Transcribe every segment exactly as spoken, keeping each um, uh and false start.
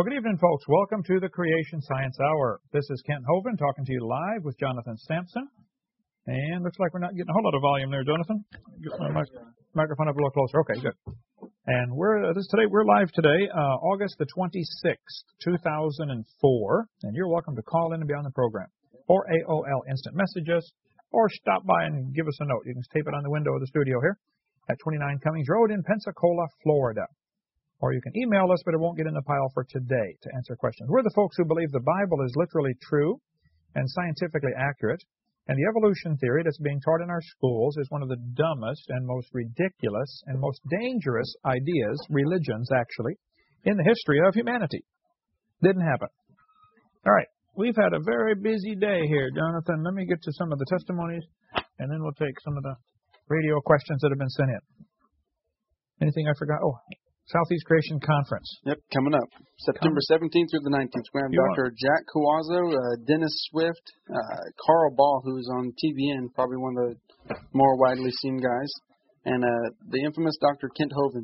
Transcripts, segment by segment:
Well, good evening, folks. Welcome to the Creation Science Hour. This is Kent Hovind talking to you live with Jonathan Sampson. And looks like we're not getting a whole lot of volume there, Jonathan. Get my mic- microphone up a little closer. Okay, good. And we're uh, this today. We're live today, uh, August the twenty-sixth, two thousand four. And you're welcome to call in and be on the program, or A O L instant messages, or stop by and give us a note. You can tape it on the window of the studio here at twenty-nine Cummings Road in Pensacola, Florida. Or you can email us, but it won't get in the pile for today to answer questions. We're the folks who believe the Bible is literally true and scientifically accurate, and the evolution theory that's being taught in our schools is one of the dumbest and most ridiculous and most dangerous ideas, religions actually, in the history of humanity. Didn't happen. All right, we've had a very busy day here, Jonathan. Let me get to some of the testimonies, and then we'll take some of the radio questions that have been sent in. Anything I forgot? Oh. Southeast Creation Conference. Yep, coming up. September seventeenth through the nineteenth. We have Doctor Jack Cuozzo, uh, Dennis Swift, uh, Carl Ball, who's on T V N, probably one of the more widely seen guys, and uh, the infamous Doctor Kent Hovind.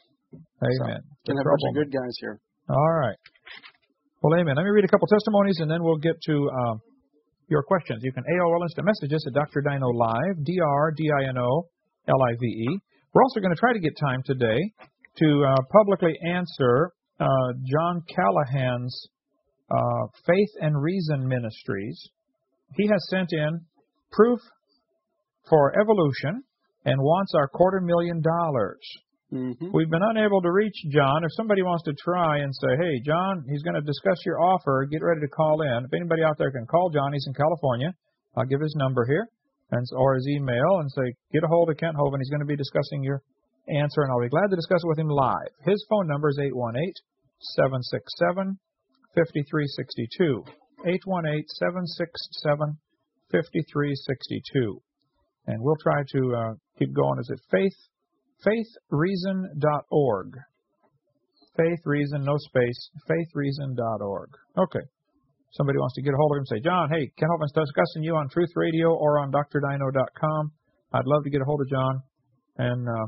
Amen. So, can have a bunch of good guys here. All right. Well, amen. Let me read a couple testimonies, and then we'll get to uh, your questions. You can A O L instant messages at Doctor Dino Live, D R D I N O L I V E. We're also going to try to get time today to uh, publicly answer uh, John Callahan's uh, Faith and Reason Ministries. He has sent in proof for evolution and wants our quarter million dollars. Mm-hmm. We've been unable to reach John. If somebody wants to try and say, hey, John, he's going to discuss your offer, get ready to call in. If anybody out there can call John, he's in California. I'll give his number here and or his email and say, get a hold of Kent Hovind. He's going to be discussing your answer, and I'll be glad to discuss it with him live. His phone number is eight one eight, seven six seven, five three six two. eight one eight, seven six seven, five three six two. And we'll try to uh, keep going. Is it faith, faith reason dot org? Faith Reason, no space, faith reason dot org. Okay. Somebody wants to get a hold of him and say, John, hey, Ken Hovind's discussing you on Truth Radio or on D R Dino dot com. I'd love to get a hold of John and uh,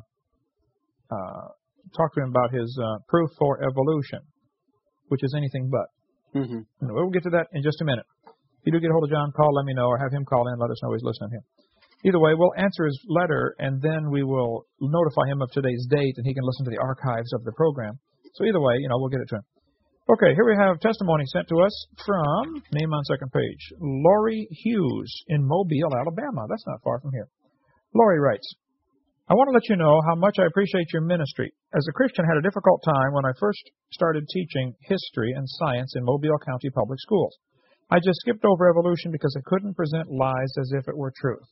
Uh, talk to him about his uh, proof for evolution, which is anything but. Mm-hmm. We'll get to that in just a minute. If you do get a hold of John, call, let me know, or have him call in, let us know he's listening to him. Either way, we'll answer his letter, and then we will notify him of today's date, and he can listen to the archives of the program. So either way, you know, we'll get it to him. Okay, here we have testimony sent to us from, name on second page, Lori Hughes in Mobile, Alabama. That's not far from here. Lori writes, I want to let you know how much I appreciate your ministry. As a Christian, I had a difficult time when I first started teaching history and science in Mobile County Public Schools. I just skipped over evolution because I couldn't present lies as if it were truth.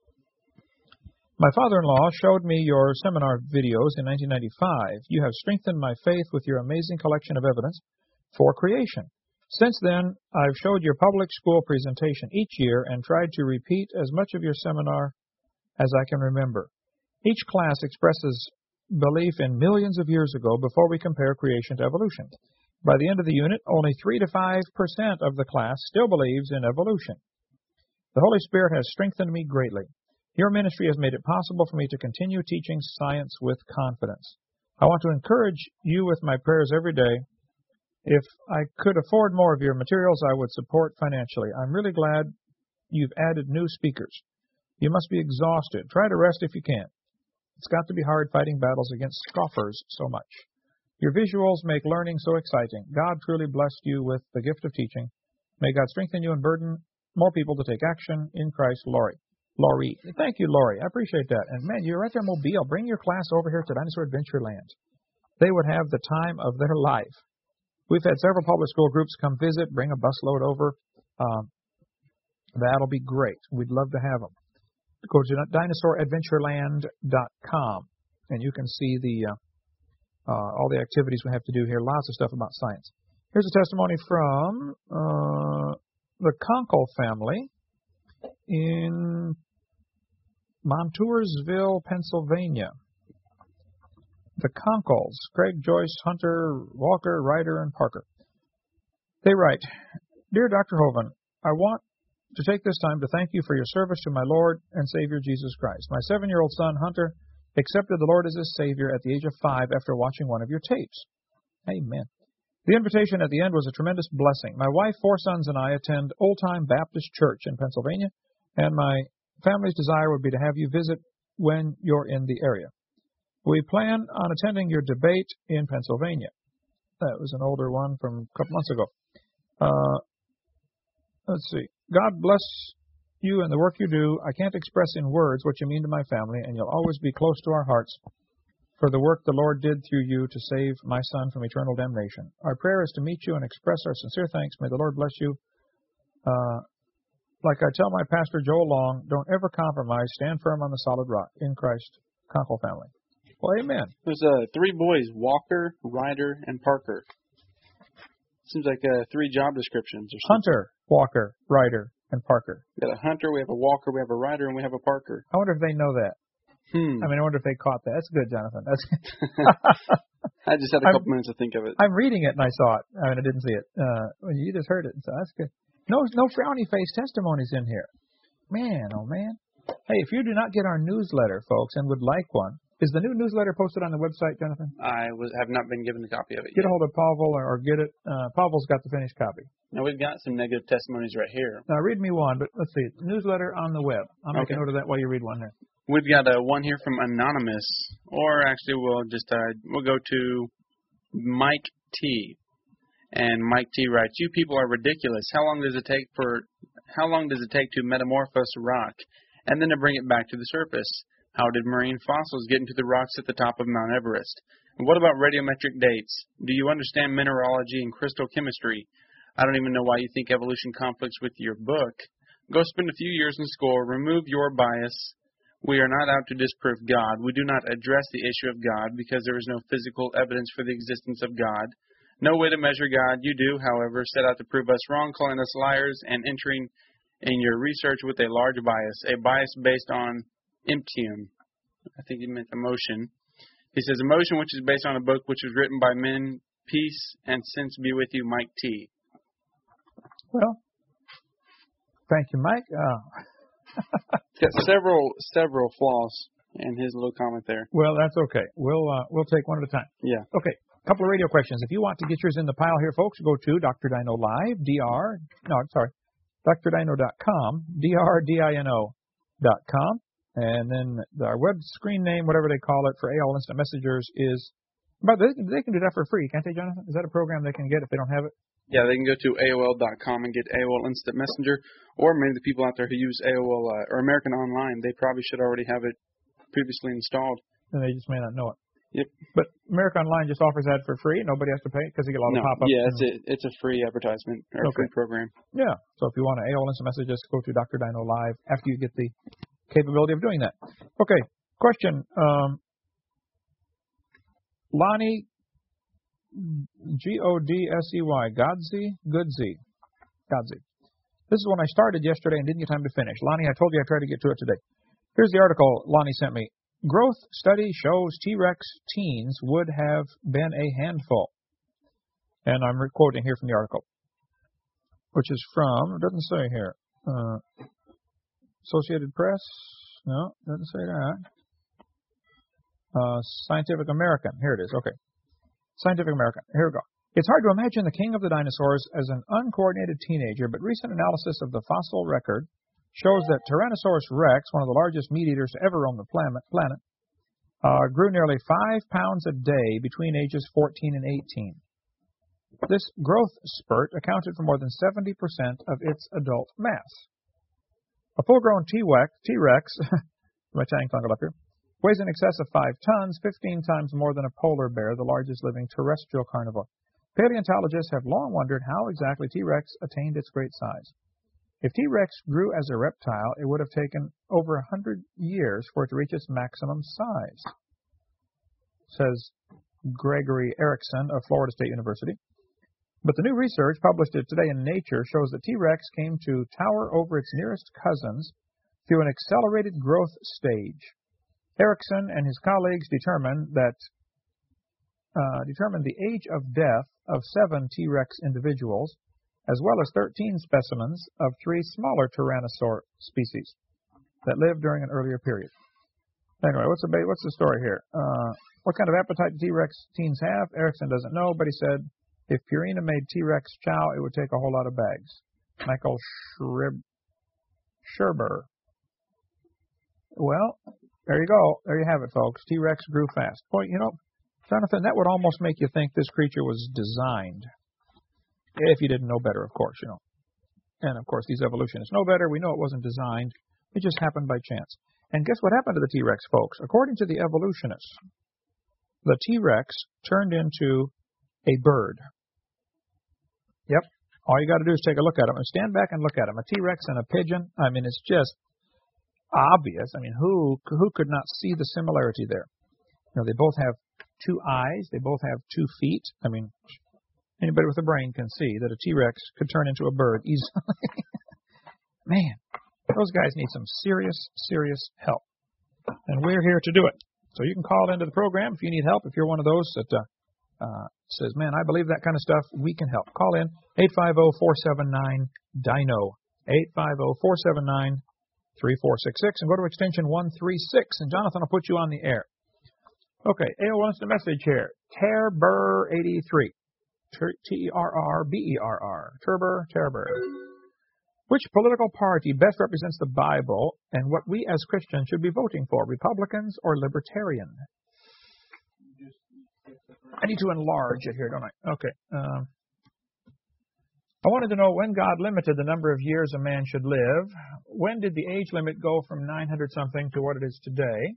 My father-in-law showed me your seminar videos in nineteen ninety-five. You have strengthened my faith with your amazing collection of evidence for creation. Since then, I've showed your public school presentation each year and tried to repeat as much of your seminar as I can remember. Each class expresses belief in millions of years ago before we compare creation to evolution. By the end of the unit, only three to five percent of the class still believes in evolution. The Holy Spirit has strengthened me greatly. Your ministry has made it possible for me to continue teaching science with confidence. I want to encourage you with my prayers every day. If I could afford more of your materials, I would support financially. I'm really glad you've added new speakers. You must be exhausted. Try to rest if you can. It's got to be hard fighting battles against scoffers so much. Your visuals make learning so exciting. God truly blessed you with the gift of teaching. May God strengthen you and burden more people to take action in Christ. Lori. Lori. Thank you, Lori. I appreciate that. And, man, you're right there in Mobile. Bring your class over here to Dinosaur Adventure Land. They would have the time of their life. We've had several public school groups come visit, bring a busload over. Um, that'll be great. We'd love to have them. Go to dinosaur adventure land dot com, and you can see the uh, uh, all the activities we have to do here. Lots of stuff about science. Here's a testimony from uh, the Conkle family in Montoursville, Pennsylvania. The Conkles, Craig, Joyce, Hunter, Walker, Ryder, and Parker. They write, Dear Doctor Hovind, I want to take this time to thank you for your service to my Lord and Savior Jesus Christ. My seven-year-old son, Hunter, accepted the Lord as his Savior at the age of five after watching one of your tapes. Amen. The invitation at the end was a tremendous blessing. My wife, four sons, and I attend Old Time Baptist Church in Pennsylvania, and my family's desire would be to have you visit when you're in the area. We plan on attending your debate in Pennsylvania. That was an older one from a couple months ago. Uh, let's see. God bless you and the work you do. I can't express in words what you mean to my family, and you'll always be close to our hearts for the work the Lord did through you to save my son from eternal damnation. Our prayer is to meet you and express our sincere thanks. May the Lord bless you. Uh, like I tell my pastor, Joel Long, don't ever compromise. Stand firm on the solid rock in Christ. Conkle family. Well, amen. There's uh, three boys, Walker, Ryder, and Parker. Seems like uh, three job descriptions. Or something. Hunter, Walker, Ryder, and Parker. We got a Hunter, we have a Walker, we have a Ryder, and we have a Parker. I wonder if they know that. Hmm. I mean, I wonder if they caught that. That's good, Jonathan. That's I just had a couple I'm, minutes to think of it. I'm reading it and I saw it. I mean, I didn't see it. Uh, well, you just heard it, so that's good. No, no frowny face testimonies in here. Man, oh man. Hey, if you do not get our newsletter, folks, and would like one, is the new newsletter posted on the website, Jonathan? I was, have not been given a copy of it Get yet. a hold of Pavel or, or get it. Uh, Pavel's got the finished copy. Now, we've got some negative testimonies right here. Now, read me one, but let's see. Newsletter on the web. I'll make okay. a note of that while you read one there. We've got uh, one here from Anonymous, or actually we'll just uh, we'll go to Mike T. And Mike T. writes, "You people are ridiculous. How long does it take for how long does it take to metamorphose a rock, and then to bring it back to the surface? How did marine fossils get into the rocks at the top of Mount Everest? And what about radiometric dates? Do you understand mineralogy and crystal chemistry? I don't even know why you think evolution conflicts with your book. Go spend a few years in school. Remove your bias. We are not out to disprove God. We do not address the issue of God because there is no physical evidence for the existence of God. No way to measure God. You do, however, set out to prove us wrong, calling us liars, and entering in your research with a large bias, a bias based on emptium." I think he meant emotion. He says, "Emotion, which is based on a book which was written by men. Peace and sense be with you, Mike T." Well, thank you, Mike. Uh, It's got several several flaws in his little comment there. Well, that's okay. We'll uh, we'll take one at a time. Yeah. Okay. A couple of radio questions. If you want to get yours in the pile here, folks, go to Doctor Dino Live, D R, no, sorry, D R dino dot com, D R D I N O dot com, and then our web screen name, whatever they call it, for A O L Instant Messengers is, but they, they can do that for free, can't they, Jonathan? Is that a program they can get if they don't have it? Yeah, they can go to A O L dot com and get A O L Instant Messenger, or maybe the people out there who use A O L uh, or American Online, they probably should already have it previously installed. And they just may not know it. Yep. But American Online just offers that for free. Nobody has to pay because you get a lot no, of pop-ups. Yeah, it's a, it's a free advertisement or okay. a free program. Yeah. So if you want an A O L Instant Message, just go to Doctor Dino Live after you get the capability of doing that. Okay. Question. Um, Lonnie, G O D S E Y, Godsey, Goodsey, Godsey. This is one I started yesterday and didn't get time to finish. Lonnie, I told you I'd try to get to it today. Here's the article Lonnie sent me. Growth study shows T-Rex teens would have been a handful. And I'm quoting here from the article, which is from, it doesn't say here, uh, Associated Press. No, it doesn't say that. Uh, Scientific American. Here it is. Okay. Scientific American. Here we go. It's hard to imagine the king of the dinosaurs as an uncoordinated teenager, but recent analysis of the fossil record shows that Tyrannosaurus rex, one of the largest meat eaters to ever roam the planet, planet uh, grew nearly five pounds a day between ages fourteen and eighteen. This growth spurt accounted for more than seventy percent of its adult mass. A full-grown T-Rex, T-Rex my tongue tangled up here, weighs in excess of five tons, fifteen times more than a polar bear, the largest living terrestrial carnivore. Paleontologists have long wondered how exactly T-Rex attained its great size. If T-Rex grew as a reptile, it would have taken over one hundred years for it to reach its maximum size, says Gregory Erickson of Florida State University. But the new research published today in Nature shows that T-Rex came to tower over its nearest cousins through an accelerated growth stage. Erickson and his colleagues determined that uh, determined the age of death of seven T-Rex individuals, as well as thirteen specimens of three smaller Tyrannosaur species that lived during an earlier period. Anyway, what's the what's the story here? Uh, what kind of appetite do T-Rex teens have? Erickson doesn't know, but he said If Purina made T-Rex chow, it would take a whole lot of bags. Michael Shrib, Sherber. Well, there you go. There you have it, folks. T-Rex grew fast. Boy, you know, Jonathan, that would almost make you think this creature was designed. If you didn't know better, of course, you know. And, of course, these evolutionists know better. We know it wasn't designed. It just happened by chance. And guess what happened to the T-Rex, folks? According to the evolutionists, the T-Rex turned into a bird. Yep. All you got to do is take a look at them and stand back and look at them. A T-Rex and a pigeon. I mean, it's just obvious. I mean, who who could not see the similarity there? You know, they both have two eyes. They both have two feet. I mean, anybody with a brain can see that a T-Rex could turn into a bird easily. Man, those guys need some serious, serious help. And we're here to do it. So you can call into the program if you need help. If you're one of those that uh, uh, says, man, I believe that kind of stuff, we can help. Call in eight five zero, four seven nine, D I N O, eight five zero, four seven nine, three four six six, and go to extension one three six, and Jonathan will put you on the air. Okay, A O wants a message here. Terber eighty-three. T E R R B E R R. Terber, Terber. Which political party best represents the Bible and what we as Christians should be voting for, Republicans or Libertarian? I need to enlarge it here, don't I? Okay. Um, I wanted to know when God limited the number of years a man should live. When did the age limit go from nine hundred something to what it is today?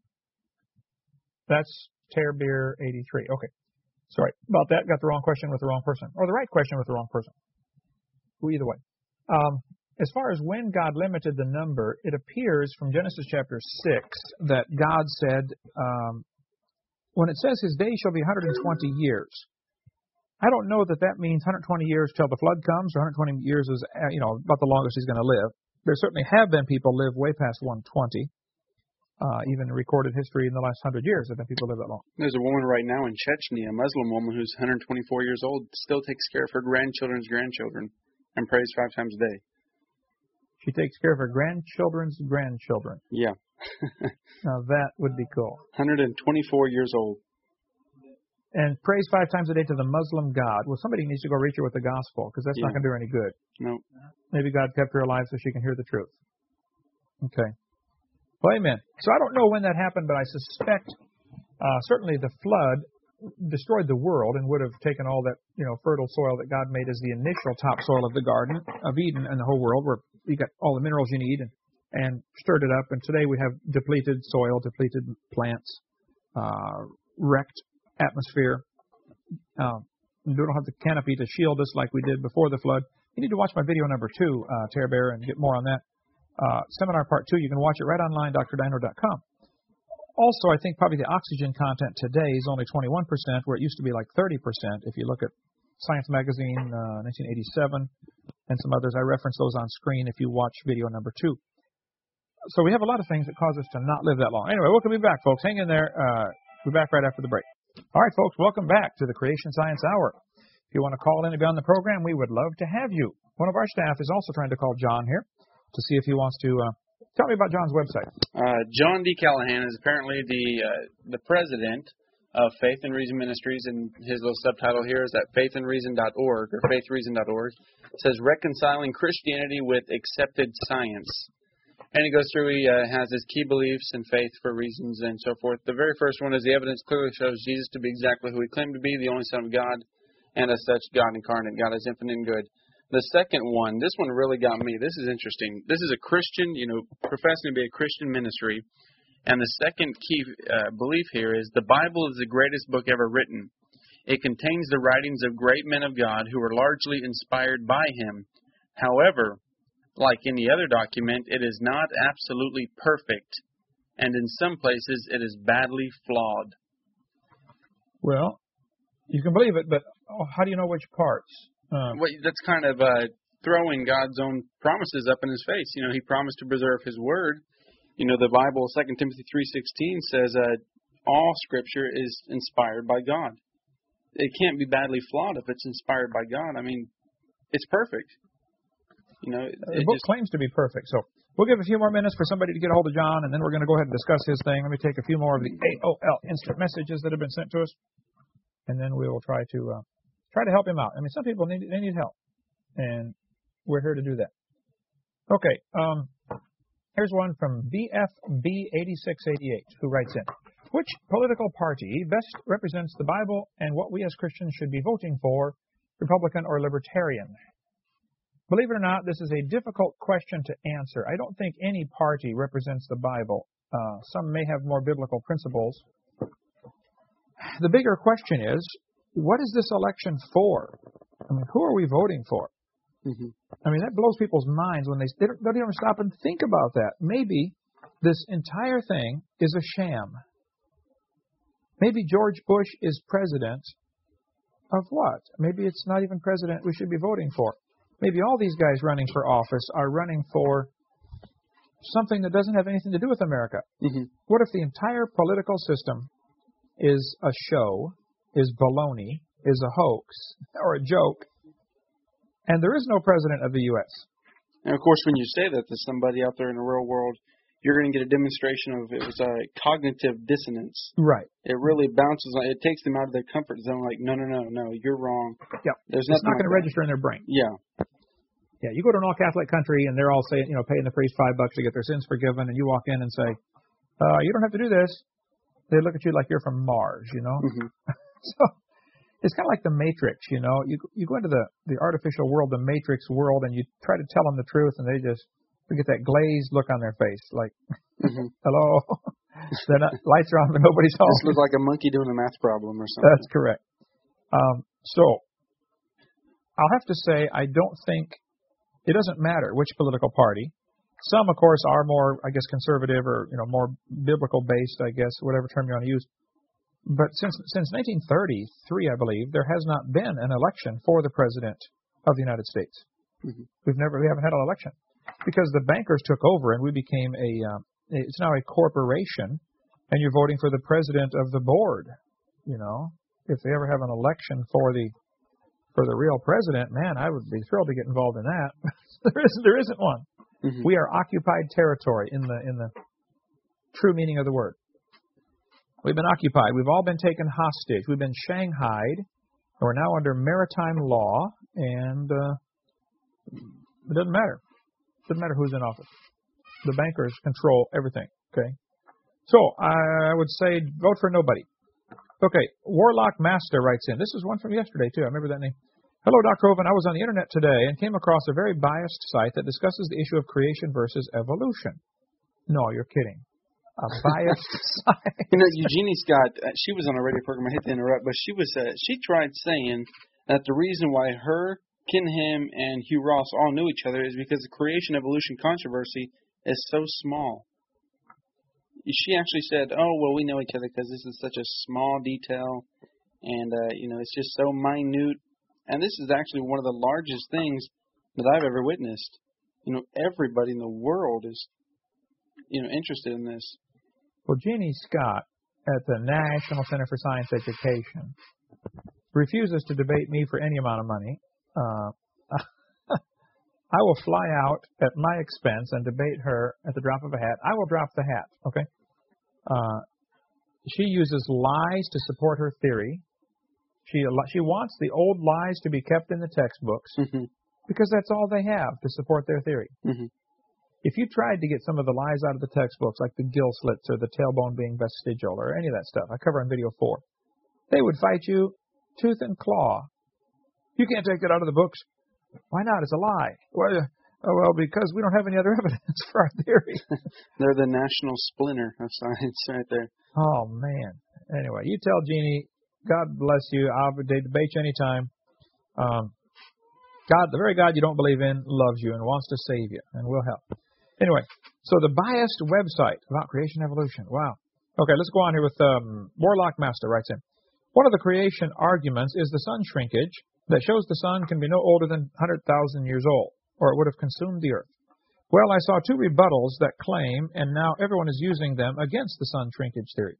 That's Terbeer eighty-three. Okay. Sorry about that. Got the wrong question with the wrong person. Or the right question with the wrong person. Well, either way. Um, as far as when God limited the number, it appears from Genesis chapter six that God said, um, when it says his days shall be one hundred twenty years, I don't know that that means one hundred twenty years till the flood comes, or one hundred twenty years is, you know, about the longest he's going to live. There certainly have been people live way past one hundred twenty. Uh, even in recorded history in the last hundred years, have been people live that long. There's a woman right now in Chechnya, a Muslim woman who's one hundred twenty-four years old, still takes care of her grandchildren's grandchildren and prays five times a day. She takes care of her grandchildren's grandchildren. Yeah. Now that would be cool. one hundred twenty-four years old. And prays five times a day to the Muslim God. Well, somebody needs to go reach her with the gospel, because that's yeah. not going to do her any good. No. Maybe God kept her alive so she can hear the truth. Okay. Well, amen. So I don't know when that happened, but I suspect uh, certainly the flood destroyed the world and would have taken all that, you know, fertile soil that God made as the initial topsoil of the Garden of Eden and the whole world, where you got all the minerals you need, and, and stirred it up. And today we have depleted soil, depleted plants, uh, wrecked atmosphere. Uh, we don't have the canopy to shield us like we did before the flood. You need to watch my video number two, uh, Terror Bear, and get more on that. Uh, seminar part two, you can watch it right online, D R dino dot com. Also, I think probably the oxygen content today is only twenty-one percent, where it used to be like thirty percent. If you look at Science Magazine, uh, nineteen eighty-seven, and some others, I reference those on screen if you watch video number two. So we have a lot of things that cause us to not live that long. Anyway, we'll be back, folks. Hang in there. Uh, we'll be back right after the break. All right, folks, welcome back to the Creation Science Hour. If you want to call in and be on the program, we would love to have you. One of our staff is also trying to call John here to see if he wants to uh, tell me about John's website. Uh, John D. Callahan is apparently the uh, the president of Faith and Reason Ministries, and his little subtitle here is at faith and reason dot org or faith reason dot org. It says Reconciling Christianity with Accepted Science. And he goes through, he uh, has his key beliefs and faith for reasons and so forth. The very first one is the evidence clearly shows Jesus to be exactly who he claimed to be, the only Son of God, and as such, God incarnate. God is infinite and good. The second one, this one really got me. This is interesting. This is a Christian, you know, professing to be a Christian ministry. And the second key uh, belief here is the Bible is the greatest book ever written. It contains the writings of great men of God who were largely inspired by him. However, like any other document, it is not absolutely perfect. And in some places, it is badly flawed. Well, you can believe it, but oh, how do you know which parts? Uh, well, that's kind of uh, throwing God's own promises up in his face. You know, he promised to preserve his word. You know, the Bible, Second Timothy three sixteen says uh, all Scripture is inspired by God. It can't be badly flawed if it's inspired by God. I mean, it's perfect. You know, it, the it book just claims to be perfect. So we'll give a few more minutes for somebody to get a hold of John, and then we're going to go ahead and discuss his thing. Let me take a few more of the A O L instant messages that have been sent to us, and then we will try to uh, Try to help him out. I mean, some people need they need help, and we're here to do that. Okay. Um, here's one from B F B eighty-six eighty-eight who writes in. Which political party best represents the Bible and what we as Christians should be voting for, Republican or Libertarian? Believe it or not, this is a difficult question to answer. I don't think any party represents the Bible. Uh, some may have more biblical principles. The bigger question is, what is this election for? I mean, who are we voting for? Mm-hmm. I mean, that blows people's minds when they, they don't, don't even stop and think about that. Maybe this entire thing is a sham. Maybe George Bush is president of what? Maybe it's not even president we should be voting for. Maybe all these guys running for office are running for something that doesn't have anything to do with America. Mm-hmm. What if the entire political system is a show, is baloney, is a hoax, or a joke, and there is no president of the U S? And, of course, when you say that to somebody out there in the real world, you're going to get a demonstration of it was a cognitive dissonance. Right. It really bounces on. It takes them out of their comfort zone. Like, no, no, no, no, you're wrong. Yeah. There's it's not like going to register in their brain. Yeah. Yeah. You go to an all-Catholic country and they're all saying, you know, paying the priest five bucks to get their sins forgiven, and you walk in and say, uh, you don't have to do this. They look at you like you're from Mars, you know. Mm-hmm. So it's kind of like the Matrix, you know. You you go into the the artificial world, the Matrix world, and you try to tell them the truth, and they just you get that glazed look on their face, like, mm-hmm. hello, the lights are on, but nobody's home. This looks like a monkey doing a math problem or something. That's correct. Um, so I'll have to say I don't think it doesn't matter which political party. Some, of course, are more, I guess, conservative or you know more biblical based, I guess, whatever term you want to use. But since since nineteen thirty-three, I believe, there has not been an election for the president of the United States. Mm-hmm. We've never we haven't had an election because the bankers took over and we became a uh, it's now a corporation, and you're voting for the president of the board. You know, if they ever have an election for the for the real president, man, I would be thrilled to get involved in that. there isn't there isn't one. Mm-hmm. We are occupied territory in the in the true meaning of the word. We've been occupied. We've all been taken hostage. We've been shanghaied. And we're now under maritime law, and uh, it doesn't matter. It doesn't matter who's in office. The bankers control everything. Okay. So I would say vote for nobody. Okay. Warlock Master writes in. This is one from yesterday too. I remember that name. Hello, Doctor Hovind. I was on the internet today and came across a very biased site that discusses the issue of creation versus evolution. No, you're kidding. A biased site. You know, Eugenie Scott, uh, she was on a radio program. I hate to interrupt, but she was uh, she tried saying that the reason why her, Ken Ham, and Hugh Ross all knew each other is because the creation evolution controversy is so small. She actually said, "Oh, well, we know each other because this is such a small detail, and uh, you know, it's just so minute." And this is actually one of the largest things that I've ever witnessed. You know, everybody in the world is, you know, interested in this. Well, Jeannie Scott at the National Center for Science Education refuses to debate me for any amount of money. Uh, I will fly out at my expense and debate her at the drop of a hat. I will drop the hat, okay? Uh, she uses lies to support her theory. She she wants the old lies to be kept in the textbooks mm-hmm. because that's all they have to support their theory. Mm-hmm. If you tried to get some of the lies out of the textbooks, like the gill slits or the tailbone being vestigial or any of that stuff, I cover in video four, they would fight you tooth and claw. You can't take that out of the books. Why not? It's a lie. Well, uh, well, because we don't have any other evidence for our theory. They're the national splinter of science right there. Oh, man. Anyway, you tell Jeannie, God bless you. I'll debate you anytime. Um, God, the very God you don't believe in, loves you and wants to save you and will help. Anyway, so the biased website about creation evolution. Wow. Okay, let's go on here with um, Warlock Master writes in. One of the creation arguments is the sun shrinkage that shows the sun can be no older than one hundred thousand years old, or it would have consumed the earth. Well, I saw two rebuttals that claim, and now everyone is using them against the sun shrinkage theory.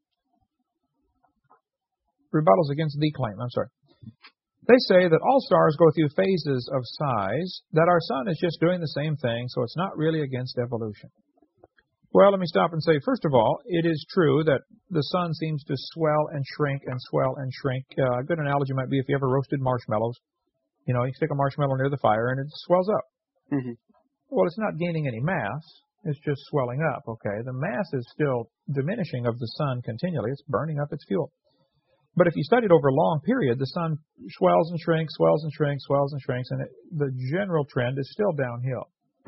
Rebuttals against the claim, I'm sorry. They say that all stars go through phases of size, that our sun is just doing the same thing, so it's not really against evolution. Well, let me stop and say, first of all, it is true that the sun seems to swell and shrink and swell and shrink. Uh, a good analogy might be if you ever roasted marshmallows. You know, you stick a marshmallow near the fire and it swells up. Mm-hmm. Well, it's not gaining any mass. It's just swelling up, okay? The mass is still diminishing of the sun continually. It's burning up its fuel. But if you study it over a long period, the sun swells and shrinks, swells and shrinks, swells and shrinks, and it, the general trend is still downhill.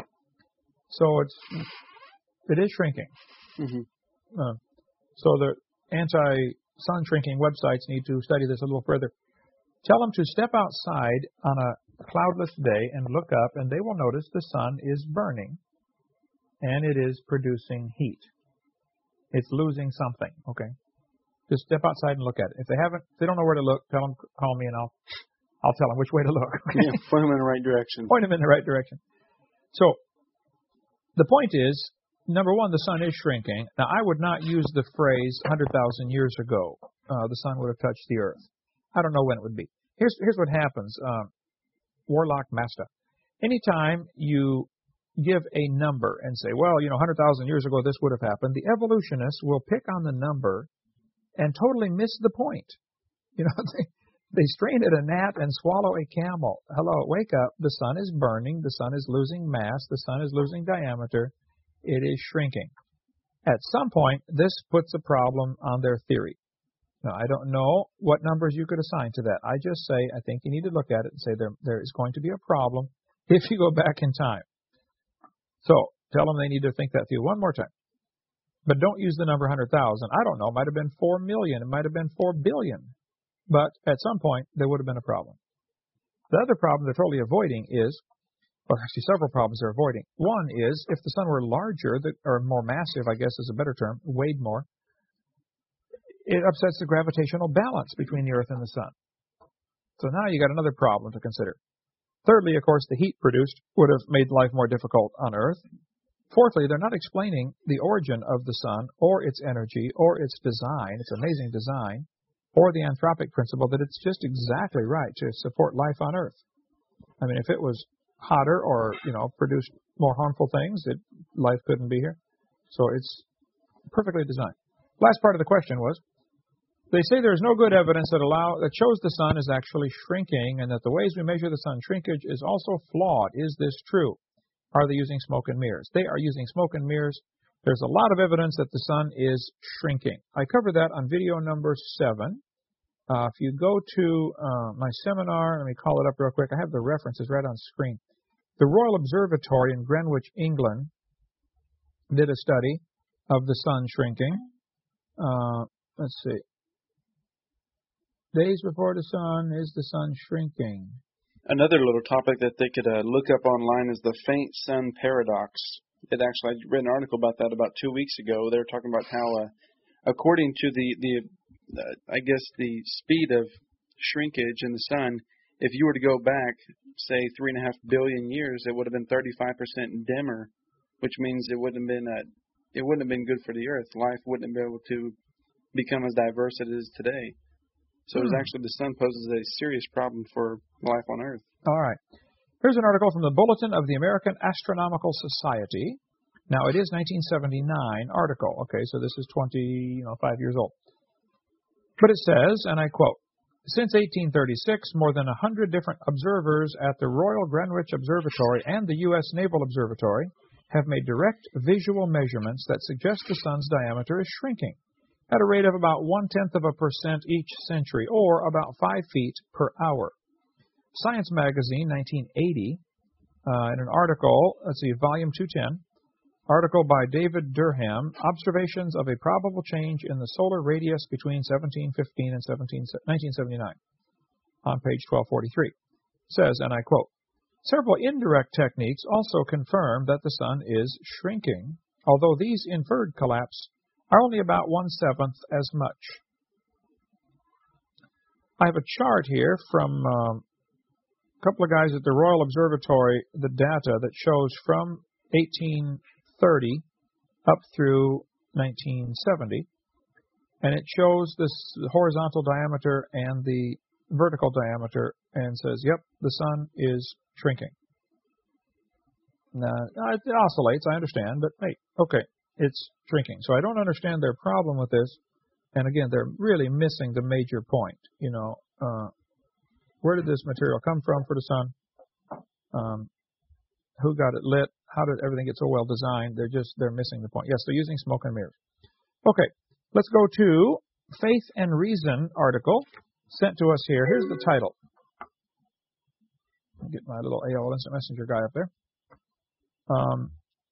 So it's it is shrinking. Mm-hmm. Uh, so the anti-sun shrinking websites need to study this a little further. Tell them to step outside on a cloudless day and look up, and they will notice the sun is burning, and it is producing heat. It's losing something, okay? Just step outside and look at it. If they haven't, if they don't know where to look, tell them, call me, and I'll, I'll tell them which way to look. Yeah, point them in the right direction. Point them in the right direction. So, the point is, number one, the sun is shrinking. Now, I would not use the phrase one hundred thousand years ago, uh, the sun would have touched the earth. I don't know when it would be. Here's here's what happens, um, Warlock Master. Anytime you give a number and say, well, you know, one hundred thousand years ago this would have happened, the evolutionists will pick on the number and totally miss the point. You know, they, they strain at a gnat and swallow a camel. Hello, wake up. The sun is burning. The sun is losing mass. The sun is losing diameter. It is shrinking. At some point, this puts a problem on their theory. Now, I don't know what numbers you could assign to that. I just say, I think you need to look at it and say there, there is going to be a problem if you go back in time. So, tell them they need to think that through one more time. But don't use the number one hundred thousand. I don't know. It might have been four million. It might have been four billion. But at some point, there would have been a problem. The other problem they're totally avoiding is, well, actually several problems they're avoiding. One is, if the sun were larger, or more massive, I guess is a better term, weighed more, it upsets the gravitational balance between the Earth and the sun. So now you got another problem to consider. Thirdly, of course, the heat produced would have made life more difficult on Earth. Fourthly, they're not explaining the origin of the sun or its energy or its design, its amazing design, or the anthropic principle that it's just exactly right to support life on Earth. I mean, if it was hotter or, you know, produced more harmful things, it, life couldn't be here. So it's perfectly designed. Last part of the question was, they say there is no good evidence that allow that shows the sun is actually shrinking and that the ways we measure the sun shrinkage is also flawed. Is this true? Are they using smoke and mirrors? They are using smoke and mirrors. There's a lot of evidence that the sun is shrinking. I covered that on video number seven. Uh, if you go to uh, my seminar, let me call it up real quick. I have the references right on screen. The Royal Observatory in Greenwich, England, did a study of the sun shrinking. Uh, let's see. Days before the sun, is the sun shrinking? Another little topic that they could uh, look up online is the faint sun paradox. It actually, I read an article about that about two weeks ago. They were talking about how, uh, according to the, the uh, I guess, the speed of shrinkage in the sun, if you were to go back, say, three and a half billion years, it would have been thirty-five percent dimmer, which means it wouldn't have been uh, it wouldn't have been good for the Earth. Life wouldn't have been able to become as diverse as it is today. So hmm. it's actually the sun poses a serious problem for life on Earth. All right. Here's an article from the Bulletin of the American Astronomical Society. Now, it is nineteen seventy-nine article. Okay, so this is twenty, you know, five years old. But it says, and I quote, since eighteen thirty-six, more than one hundred different observers at the Royal Greenwich Observatory and the U S Naval Observatory have made direct visual measurements that suggest the sun's diameter is shrinking at a rate of about one-tenth of a percent each century, or about five feet per hour. Science Magazine, nineteen eighty, uh, in an article, let's see, volume two ten, article by David Durham, Observations of a Probable Change in the Solar Radius Between seventeen fifteen and nineteen seventy-nine, on page twelve forty-three, says, and I quote, several indirect techniques also confirm that the sun is shrinking, although these inferred collapse are only about one-seventh as much. I have a chart here from um, a couple of guys at the Royal Observatory, the data that shows from eighteen thirty up through nineteen seventy, and it shows this horizontal diameter and the vertical diameter and says, yep, the sun is shrinking. Now, it oscillates, I understand, but hey, okay. it's shrinking. So I don't understand their problem with this. And again, they're really missing the major point. You know, uh, where did this material come from for the sun? Um, who got it lit? How did everything get so well designed? They're just, they're missing the point. Yes, they're using smoke and mirrors. Okay, let's go to Faith and Reason article sent to us here. Here's the title. I'll get my little A O L Instant Messenger guy up there. Um,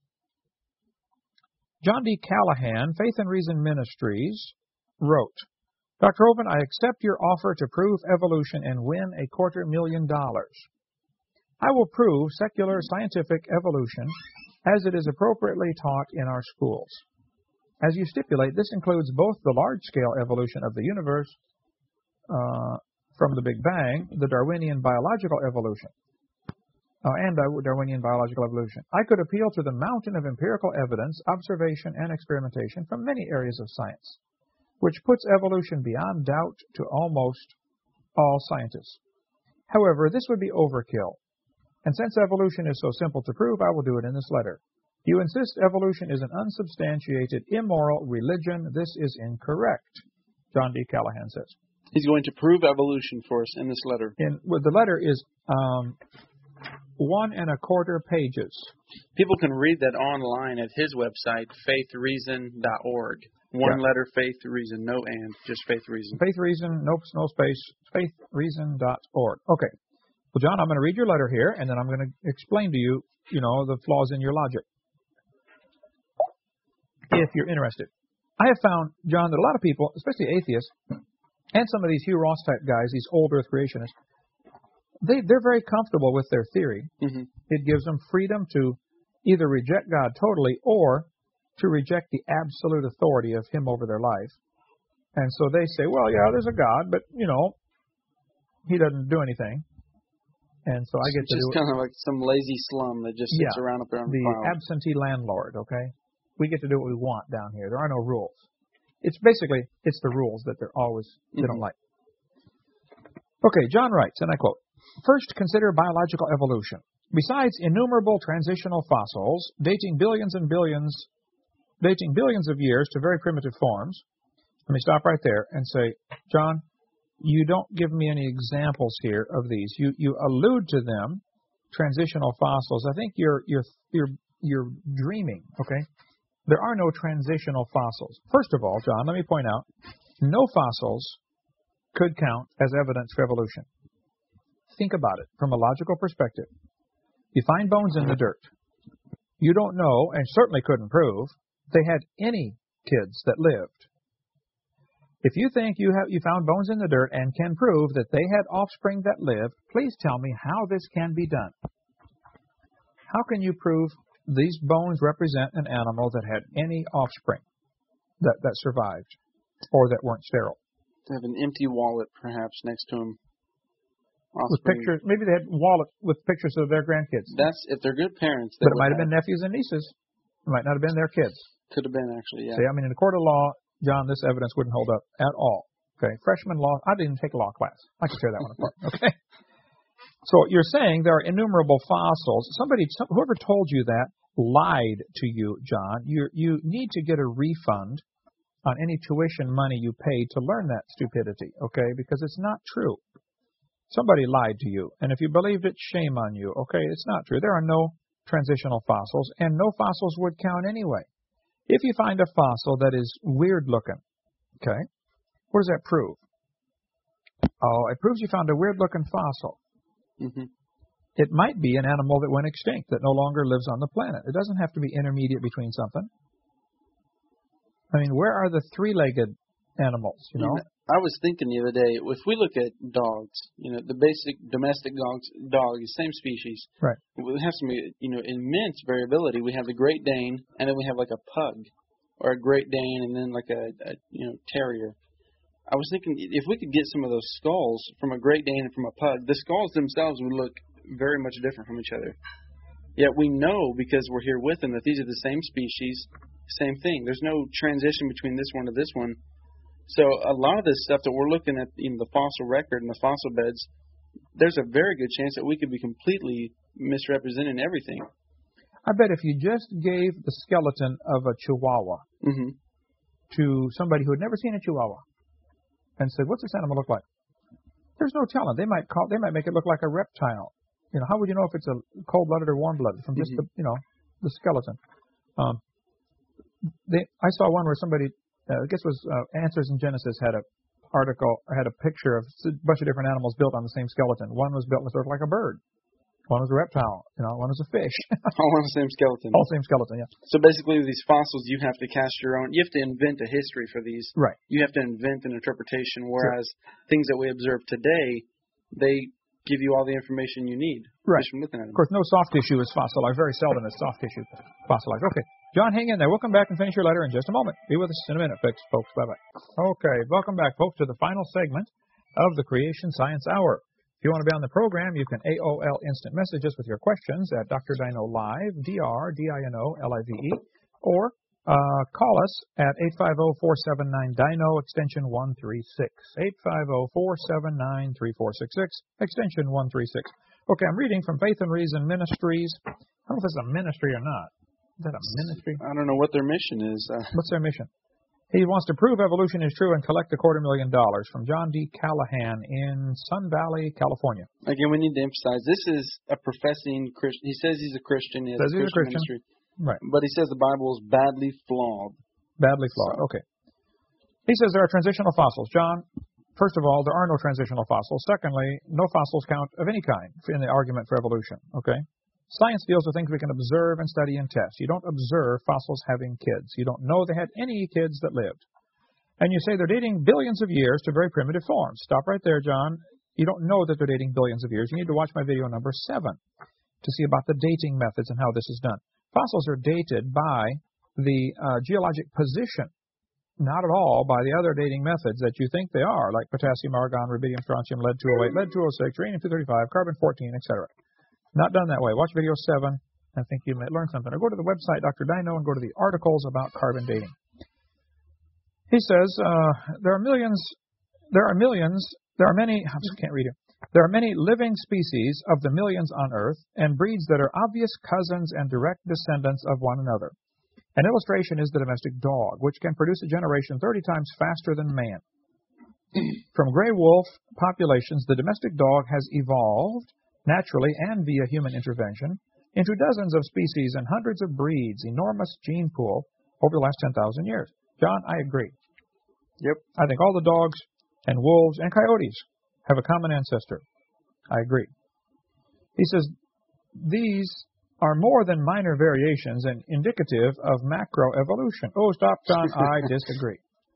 John D. Callahan, Faith and Reason Ministries, wrote, Doctor Hovind, I accept your offer to prove evolution and win a quarter million dollars. I will prove secular scientific evolution as it is appropriately taught in our schools. As you stipulate, this includes both the large-scale evolution of the universe uh, from the Big Bang, the Darwinian biological evolution, uh, and Darwinian biological evolution. I could appeal to the mountain of empirical evidence, observation, and experimentation from many areas of science, which puts evolution beyond doubt to almost all scientists. However, this would be overkill. And since evolution is so simple to prove, I will do it in this letter. You insist evolution is an unsubstantiated, immoral religion. This is incorrect, John D. Callahan says. He's going to prove evolution for us in this letter. In, well, the letter is um, one and a quarter pages. People can read that online at his website, faith reason dot org. One yeah. letter, Faith Reason, no and, just Faith Reason. Faith Reason, no, no space, faith reason dot org. Okay. Well, John, I'm going to read your letter here, and then I'm going to explain to you, you know, the flaws in your logic, if you're interested. I have found, John, that a lot of people, especially atheists, and some of these Hugh Ross type guys, these old Earth creationists, they, they're very comfortable with their theory. Mm-hmm. It gives them freedom to either reject God totally or to reject the absolute authority of Him over their life. And so they say, well, yeah, there's a God, but, you know, He doesn't do anything. And so I get it's to just do kind of like some lazy slum that just sits yeah, around up there on the the pile. absentee landlord, okay? We get to do what we want down here. There are no rules. It's basically, it's the rules that they're always, they mm-hmm. don't like. Okay, John writes, and I quote, First, consider biological evolution. Besides innumerable transitional fossils dating billions and billions, dating billions of years to very primitive forms, let me stop right there and say, John, you don't give me any examples here of these. You you allude to them, transitional fossils. I think you're you're you're you're dreaming. Okay, there are no transitional fossils. First of all, John, let me point out, no fossils could count as evidence for evolution. Think about it from a logical perspective. You find bones in the dirt. You don't know, and certainly couldn't prove, they had any kids that lived. If you think you have you found bones in the dirt and can prove that they had offspring that lived, please tell me how this can be done. How can you prove these bones represent an animal that had any offspring that, that survived or that weren't sterile? They have an empty wallet, perhaps, next to them. Offspring. With pictures, maybe they had wallet with pictures of their grandkids. That's if they're good parents. But it might have been nephews and nieces. It might not have been their kids. Could have been, actually, yeah. See, I mean, in the court of law, John, this evidence wouldn't hold up at all. Okay, freshman law, I didn't take a law class. I can tear that one apart. Okay. So you're saying there are innumerable fossils. Somebody, some, whoever told you that, lied to you, John. You you need to get a refund on any tuition money you paid to learn that stupidity. Okay, because it's not true. Somebody lied to you, and if you believed it, shame on you. Okay, it's not true. There are no transitional fossils, and no fossils would count anyway. If you find a fossil that is weird looking, okay, what does that prove? Oh, it proves you found a weird looking fossil. Mm-hmm. It might be an animal that went extinct, that no longer lives on the planet. It doesn't have to be intermediate between something. I mean, where are the three-legged animals, you know? I was thinking the other day, if we look at dogs, you know, the basic domestic dogs, dog is same species. Right. We have some, you know, immense variability. We have the Great Dane, and then we have like a pug, or a Great Dane, and then like a, a you know, terrier. I was thinking if we could get some of those skulls from a Great Dane and from a pug, the skulls themselves would look very much different from each other. Yet we know, because we're here with them, that these are the same species, same thing. There's no transition between this one to this one. So a lot of this stuff that we're looking at in the fossil record and the fossil beds, there's a very good chance that we could be completely misrepresenting everything. I bet if you just gave the skeleton of a chihuahua mm-hmm. to somebody who had never seen a chihuahua and said, "What's this animal look like?" There's no telling. They might call. They might make it look like a reptile. You know, how would you know if it's a cold-blooded or warm-blooded from just mm-hmm. the, you know, the skeleton? Um, they, I saw one where somebody, uh, I guess it was uh, Answers in Genesis, had a article, had a picture of a bunch of different animals built on the same skeleton. One was built sort of like a bird. One was a reptile. You know, one was a fish. All on the same skeleton. All same skeleton, yeah. So basically, with these fossils, you have to cast your own. You have to invent a history for these. Right. You have to invent an interpretation. Whereas sure. things that we observe today, they give you all the information you need. Right. Just from looking at them. Of course, no soft tissue is fossilized. Very seldom is soft tissue fossilized. Okay. John, hang in there. We'll come back and finish your letter in just a moment. Be with us in a minute, folks. Bye-bye. Okay, welcome back, folks, to the final segment of the Creation Science Hour. If you want to be on the program, you can A O L instant messages with your questions at Doctor Dino Live, D R D I N O L I V E, or uh, call us at eight five zero, four seven nine, D I N O, extension one three six. eight five zero, four seven nine, three four six six, extension one three six. Okay, I'm reading from Faith and Reason Ministries. I don't know if it's a ministry or not. Is that a ministry? I don't know what their mission is. Uh, What's their mission? He wants to prove evolution is true and collect a quarter million dollars from John D. Callahan in Sun Valley, California. Again, we need to emphasize this is a professing Christian. He says he's a Christian. He has says a he's Christian, a Christian. ministry. Right. But he says the Bible is badly flawed. Badly flawed. So. Okay. He says there are transitional fossils. John, first of all, there are no transitional fossils. Secondly, no fossils count of any kind in the argument for evolution. Okay. Science deals with things we can observe and study and test. You don't observe fossils having kids. You don't know they had any kids that lived. And you say they're dating billions of years to very primitive forms. Stop right there, John. You don't know that they're dating billions of years. You need to watch my video number seven to see about the dating methods and how this is done. Fossils are dated by the uh, geologic position, not at all by the other dating methods that you think they are, like potassium, argon, rubidium, strontium, lead two oh eight, lead two oh six, uranium two thirty-five, carbon fourteen, et cetera. Not done that way. Watch video seven. I think you might learn something. Or go to the website, Doctor Dino, and go to the articles about carbon dating. He says uh, there are millions, there are millions, there are many, I can't read it. There are many living species of the millions on Earth and breeds that are obvious cousins and direct descendants of one another. An illustration is the domestic dog, which can produce a generation thirty times faster than man. From gray wolf populations, the domestic dog has evolved naturally and via human intervention into dozens of species and hundreds of breeds, enormous gene pool over the last ten thousand years. John, I agree. Yep. I think all the dogs and wolves and coyotes have a common ancestor. I agree. He says these are more than minor variations and indicative of macroevolution. Oh, stop, John. I disagree.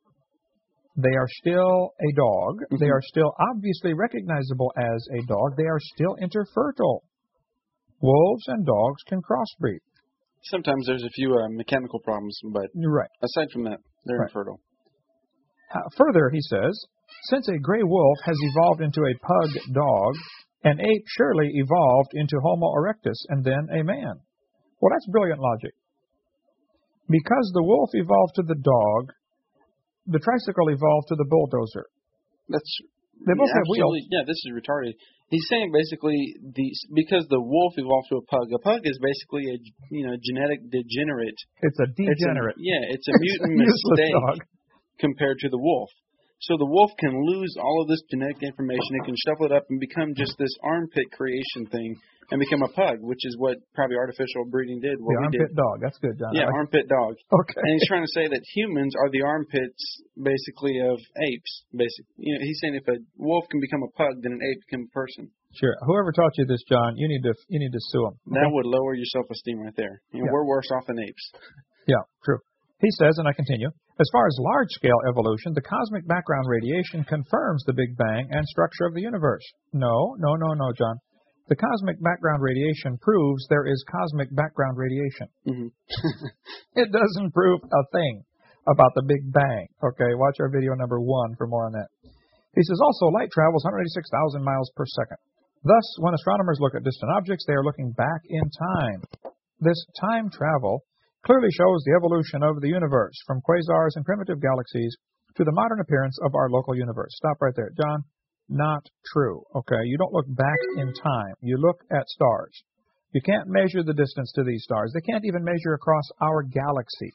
They are still a dog. Mm-hmm. They are still obviously recognizable as a dog. They are still interfertile. Wolves and dogs can crossbreed. Sometimes there's a few uh, mechanical problems, but right. aside from that, they're right. infertile. Uh, further, he says, since a gray wolf has evolved into a pug dog, an ape surely evolved into Homo erectus and then a man. Well, that's brilliant logic. Because the wolf evolved to the dog, the tricycle evolved to the bulldozer. That's they both have wheels. Yeah, this is retarded. He's saying basically the because the wolf evolved to a pug. A pug is basically a you know genetic degenerate. It's a degenerate. It's a, yeah, it's a mutant mistake dog. Compared to the wolf. So the wolf can lose all of this genetic information. It can shuffle it up and become just this armpit creation thing and become a pug, which is what probably artificial breeding did. What the we armpit did. dog. That's good, John. Yeah, like armpit dog. Okay. And he's trying to say that humans are the armpits, basically, of apes. Basically, you know, he's saying if a wolf can become a pug, then an ape can become a person. Sure. Whoever taught you this, John, you need to you need to sue him. Okay? That would lower your self-esteem right there. You know, yeah. We're worse off than apes. Yeah, true. He says, and I continue, as far as large-scale evolution, the cosmic background radiation confirms the Big Bang and structure of the universe. No, no, no, no, John. The cosmic background radiation proves there is cosmic background radiation. Mm-hmm. It doesn't prove a thing about the Big Bang. Okay, watch our video number one for more on that. He says, also, light travels one hundred eighty-six thousand miles per second. Thus, when astronomers look at distant objects, they are looking back in time. This time travel clearly shows the evolution of the universe, from quasars and primitive galaxies to the modern appearance of our local universe. Stop right there. John, not true. Okay, you don't look back in time. You look at stars. You can't measure the distance to these stars. They can't even measure across our galaxy.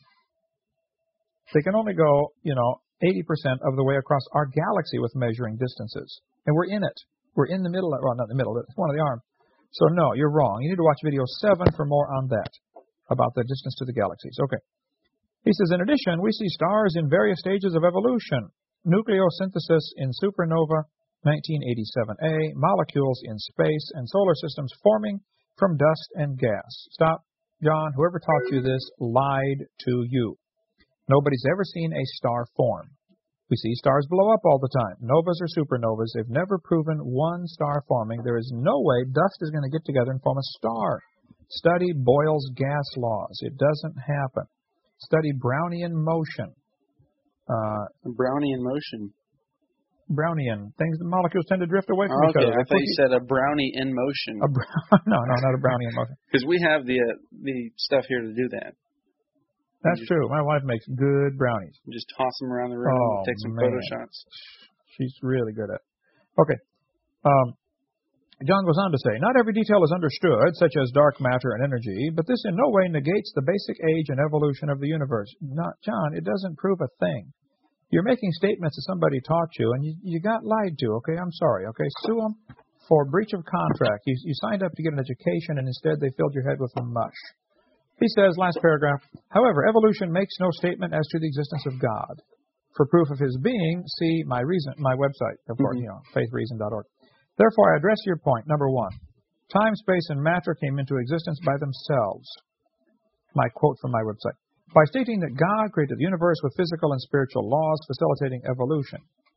They can only go, you know, eighty percent of the way across our galaxy with measuring distances. And we're in it. We're in the middle, well, not the middle, it's one of the arms. So, no, you're wrong. You need to watch video seven for more on that, about the distance to the galaxies. Okay. He says, in addition, we see stars in various stages of evolution. Nucleosynthesis in supernova, nineteen eighty-seven A, molecules in space, and solar systems forming from dust and gas. Stop. John, whoever taught you this lied to you. Nobody's ever seen a star form. We see stars blow up all the time. Novas or supernovas. They've never proven one star forming. There is no way dust is going to get together and form a star. Study Boyle's gas laws. It doesn't happen. Study Brownian motion. Uh, Brownian motion. Brownian. Things, the molecules tend to drift away from oh, each okay. other. I thought you said a brownie in motion. A br- no, no, not a Brownian motion. Because we have the uh, the stuff here to do that. That's just, true. My wife makes good brownies. Just toss them around the room oh, and take some man. photo shots. She's really good at it. Okay. Um, John goes on to say, not every detail is understood, such as dark matter and energy, but this in no way negates the basic age and evolution of the universe. Not, John, it doesn't prove a thing. You're making statements that somebody taught you, and you, you got lied to, okay? I'm sorry, okay? Sue them for breach of contract. You, you signed up to get an education, and instead they filled your head with mush. He says, last paragraph, however, evolution makes no statement as to the existence of God. For proof of his being, see my reason, my website, of course, mm-hmm. you know, faith reason dot org. Therefore, I address your point. Number one, time, space, and matter came into existence by themselves. My quote from my website. By stating that God created the universe with physical and spiritual laws facilitating evolution.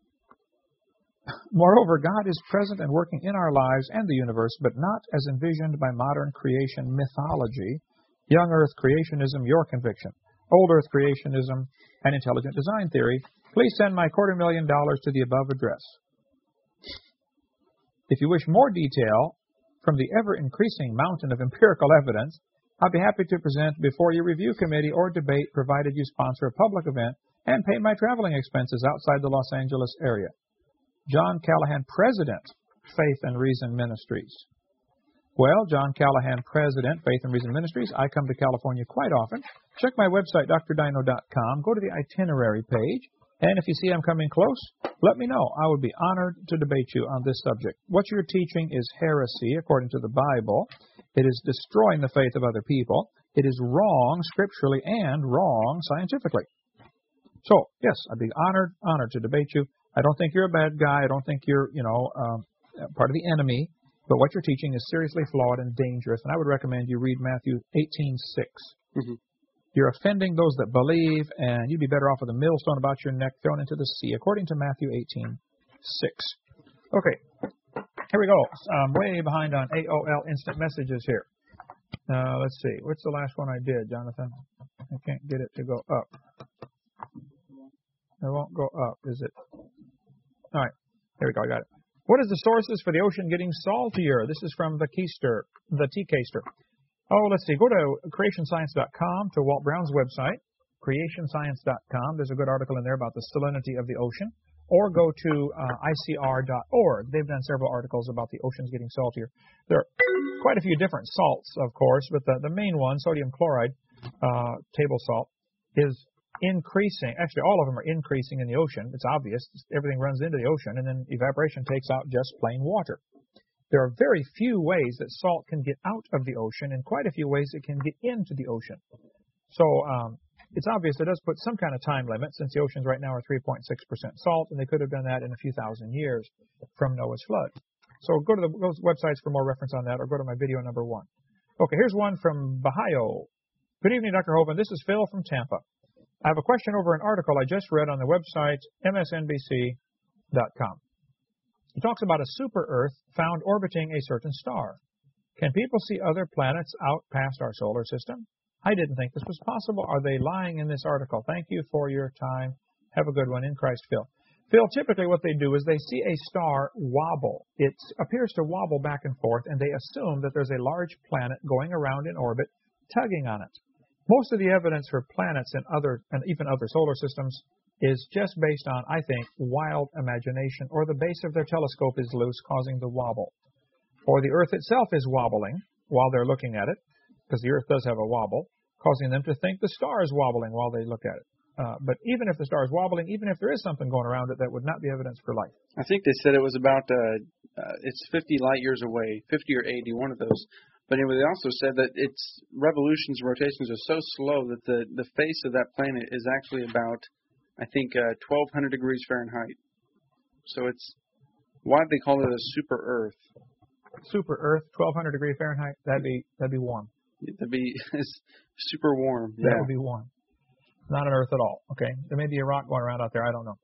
Moreover, God is present and working in our lives and the universe, but not as envisioned by modern creation mythology, young earth creationism, your conviction, old earth creationism, and intelligent design theory. Please send my quarter million dollars to the above address. If you wish more detail from the ever-increasing mountain of empirical evidence, I'll be happy to present before your review committee or debate, provided you sponsor a public event and pay my traveling expenses outside the Los Angeles area. John Callahan, President, Faith and Reason Ministries. Well, John Callahan, President, Faith and Reason Ministries. I come to California quite often. Check my website, D R Dino dot com. Go to the itinerary page. And if you see I'm coming close, let me know. I would be honored to debate you on this subject. What you're teaching is heresy, according to the Bible. It is destroying the faith of other people. It is wrong scripturally and wrong scientifically. So, yes, I'd be honored, honored to debate you. I don't think you're a bad guy. I don't think you're, you know, um, part of the enemy. But what you're teaching is seriously flawed and dangerous, and I would recommend you read Matthew eighteen six. Mm-hmm. You're offending those that believe, and you'd be better off with a millstone about your neck thrown into the sea, according to Matthew eighteen six. Okay, here we go. I'm way behind on A O L instant messages here. Uh, let's see. What's the last one I did, Jonathan? I can't get it to go up. It won't go up, is it? All right, here we go. I got it. What is the sources for the ocean getting saltier? This is from the Keister, the T-Keister. Oh, let's see. Go to creation science dot com, to Walt Brown's website, creation science dot com. There's a good article in there about the salinity of the ocean. Or go to uh, I C R dot org. They've done several articles about the oceans getting saltier. There are quite a few different salts, of course, but the, the main one, sodium chloride, uh, table salt, is increasing. Actually, all of them are increasing in the ocean. It's obvious. Everything runs into the ocean, and then evaporation takes out just plain water. There are very few ways that salt can get out of the ocean, and quite a few ways it can get into the ocean. So um, it's obvious it does put some kind of time limit, since the oceans right now are three point six percent salt, and they could have done that in a few thousand years from Noah's flood. So go to the, those websites for more reference on that, or go to my video number one. Okay, here's one from Bahio. Good evening, Doctor Hovind. This is Phil from Tampa. I have a question over an article I just read on the website M S N B C dot com. It talks about a super-Earth found orbiting a certain star. Can people see other planets out past our solar system? I didn't think this was possible. Are they lying in this article? Thank you for your time. Have a good one. In Christ, Phil. Phil, typically what they do is they see a star wobble. It appears to wobble back and forth, and they assume that there's a large planet going around in orbit, tugging on it. Most of the evidence for planets and other, and even other solar systems is just based on, I think, wild imagination, or the base of their telescope is loose, causing the wobble. Or the Earth itself is wobbling, while they're looking at it, because the Earth does have a wobble, causing them to think the star is wobbling while they look at it. Uh, but even if the star is wobbling, even if there is something going around it, that would not be evidence for life. I think they said it was about, uh, uh, it's fifty light years away, fifty or eighty, one of those. But anyway, they also said that its revolutions and rotations are so slow that the, the face of that planet is actually about, I think, uh, twelve hundred degrees Fahrenheit. So it's, why do they call it a super Earth? Super Earth, twelve hundred degrees Fahrenheit, that'd be, that'd be warm. That'd be super warm. That yeah. would be warm. Not an Earth at all, okay? There may be a rock going around out there, I don't know.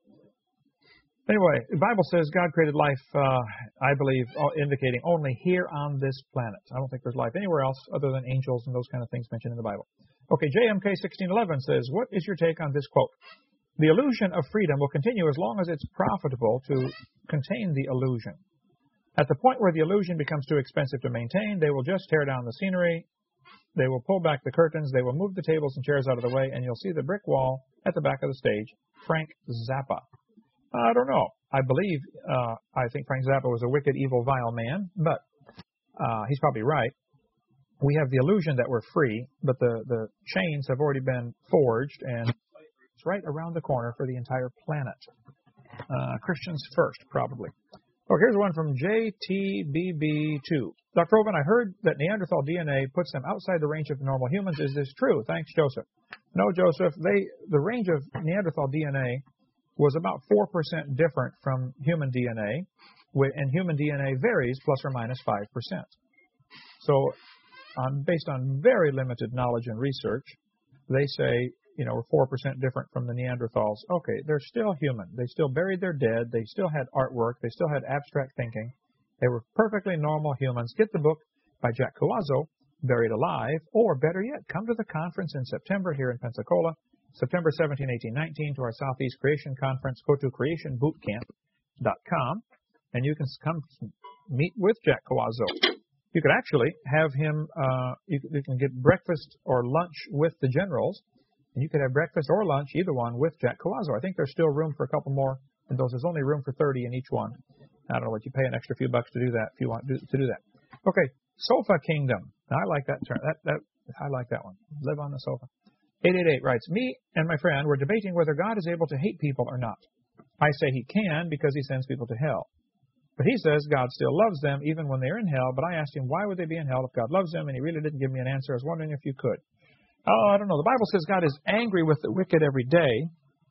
Anyway, the Bible says God created life, uh, I believe, indicating only here on this planet. I don't think there's life anywhere else other than angels and those kind of things mentioned in the Bible. Okay, J M K sixteen eleven says, what is your take on this quote? The illusion of freedom will continue as long as it's profitable to contain the illusion. At the point where the illusion becomes too expensive to maintain, they will just tear down the scenery, they will pull back the curtains, they will move the tables and chairs out of the way, and you'll see the brick wall at the back of the stage. Frank Zappa. I don't know. I believe, uh, I think Frank Zappa was a wicked, evil, vile man, but uh, he's probably right. We have the illusion that we're free, but the, the chains have already been forged, and it's right around the corner for the entire planet. Uh, Christians first, probably. Oh, here's one from J T B B two. Doctor Oven, I heard that Neanderthal D N A puts them outside the range of normal humans. Is this true? Thanks, Joseph. No, Joseph. They the range of Neanderthal D N A was about four percent different from human D N A, and human D N A varies plus or minus five percent. So, on, based on very limited knowledge and research, they say, you know, we're four percent different from the Neanderthals. Okay, they're still human. They still buried their dead. They still had artwork. They still had abstract thinking. They were perfectly normal humans. Get the book by Jack Coazzo, Buried Alive, or better yet, come to the conference in September here in Pensacola, September seventeenth, eighteen, nineteen, to our Southeast Creation Conference. Go to creation boot camp dot com, and you can come meet with Jack Coazzo. You could actually have him, uh, you, you can get breakfast or lunch with the generals, and you could have breakfast or lunch, either one, with Jack Coazzo. I think there's still room for a couple more, and those there's only room for thirty in each one. I don't know what you pay an extra few bucks to do that if you want to do, to do that. Okay, Sofa Kingdom. Now, I like that term. That, that, I like that one. Live on the sofa. eight eight eight writes, me and my friend were debating whether God is able to hate people or not. I say he can because he sends people to hell. But he says God still loves them even when they're in hell. But I asked him, why would they be in hell if God loves them? And he really didn't give me an answer. I was wondering if you could. Oh, I don't know. The Bible says God is angry with the wicked every day.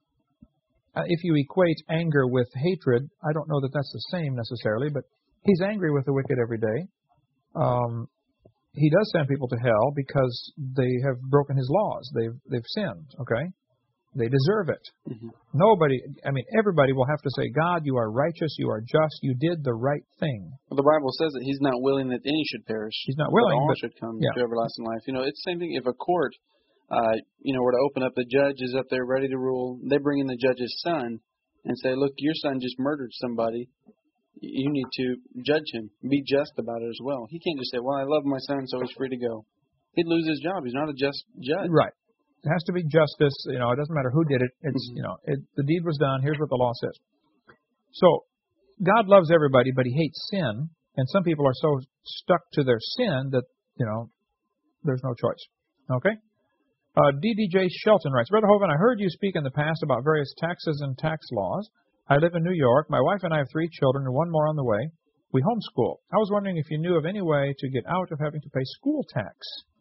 Uh, if you equate anger with hatred, I don't know that that's the same necessarily, but he's angry with the wicked every day. Um, he does send people to hell because they have broken his laws. They've they've sinned, okay? They deserve it. Mm-hmm. Nobody, I mean, everybody will have to say, God, you are righteous, you are just, you did the right thing. Well, the Bible says that he's not willing that any should perish. He's not willing, but all but, should come yeah. to everlasting life. You know, it's the same thing if a court, uh, you know, were to open up, the judge is up there ready to rule. They bring in the judge's son and say, look, your son just murdered somebody. You need to judge him. Be just about it as well. He can't just say, well, I love my son, so he's free to go. He'd lose his job. He's not a just judge. Right. It has to be justice. You know, it doesn't matter who did it. It's, mm-hmm. you know, it, the deed was done. Here's what the law says. So, God loves everybody, but he hates sin. And some people are so stuck to their sin that, you know, there's no choice. Okay? Uh, D D J Shelton writes, Brother Hovind, I heard you speak in the past about various taxes and tax laws. I live in New York. My wife and I have three children and one more on the way. We homeschool. I was wondering if you knew of any way to get out of having to pay school tax.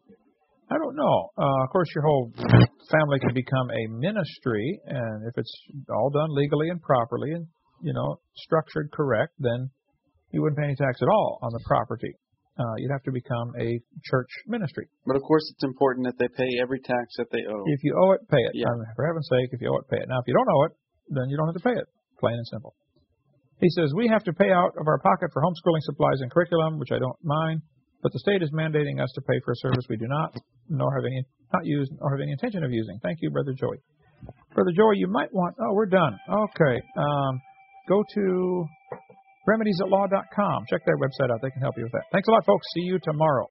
I don't know. Uh, of course, your whole family can become a ministry, and if it's all done legally and properly and, you know, structured correct, then you wouldn't pay any tax at all on the property. Uh, you'd have to become a church ministry. But, of course, it's important that they pay every tax that they owe. If you owe it, pay it. Yeah. I mean, for heaven's sake, if you owe it, pay it. Now, if you don't owe it, then you don't have to pay it, plain and simple. He says, we have to pay out of our pocket for homeschooling supplies and curriculum, which I don't mind. But the state is mandating us to pay for a service we do not, nor have any, not use, or have any intention of using. Thank you, Brother Joey. Brother Joey, you might want, oh, we're done. Okay. Um, go to remedies at law dot com. Check their website out. They can help you with that. Thanks a lot, folks. See you tomorrow.